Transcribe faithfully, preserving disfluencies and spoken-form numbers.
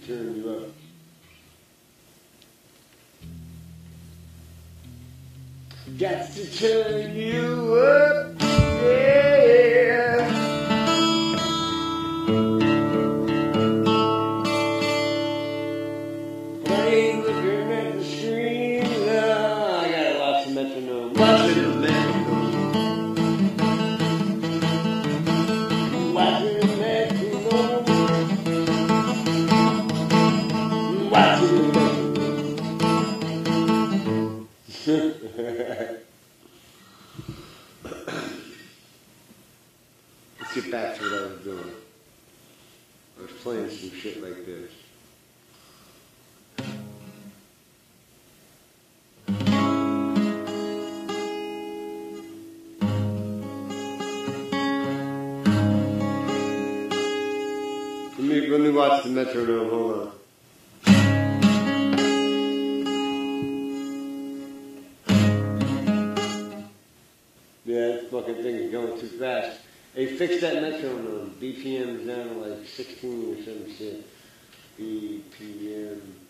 turn you up. Got to turn you up, yeah. Playing looking at the screen. Oh, I got lots of metronome. Lots of metronome. Watching the metronome. Watching the metronome. Let's get back to what I was doing. I was playing some shit like this. Let me, let me watch the metronome, hold on. Yeah, this fucking thing is going too fast. Hey, fix that metronome. B P M's down to like sixteen or some shit. B P M.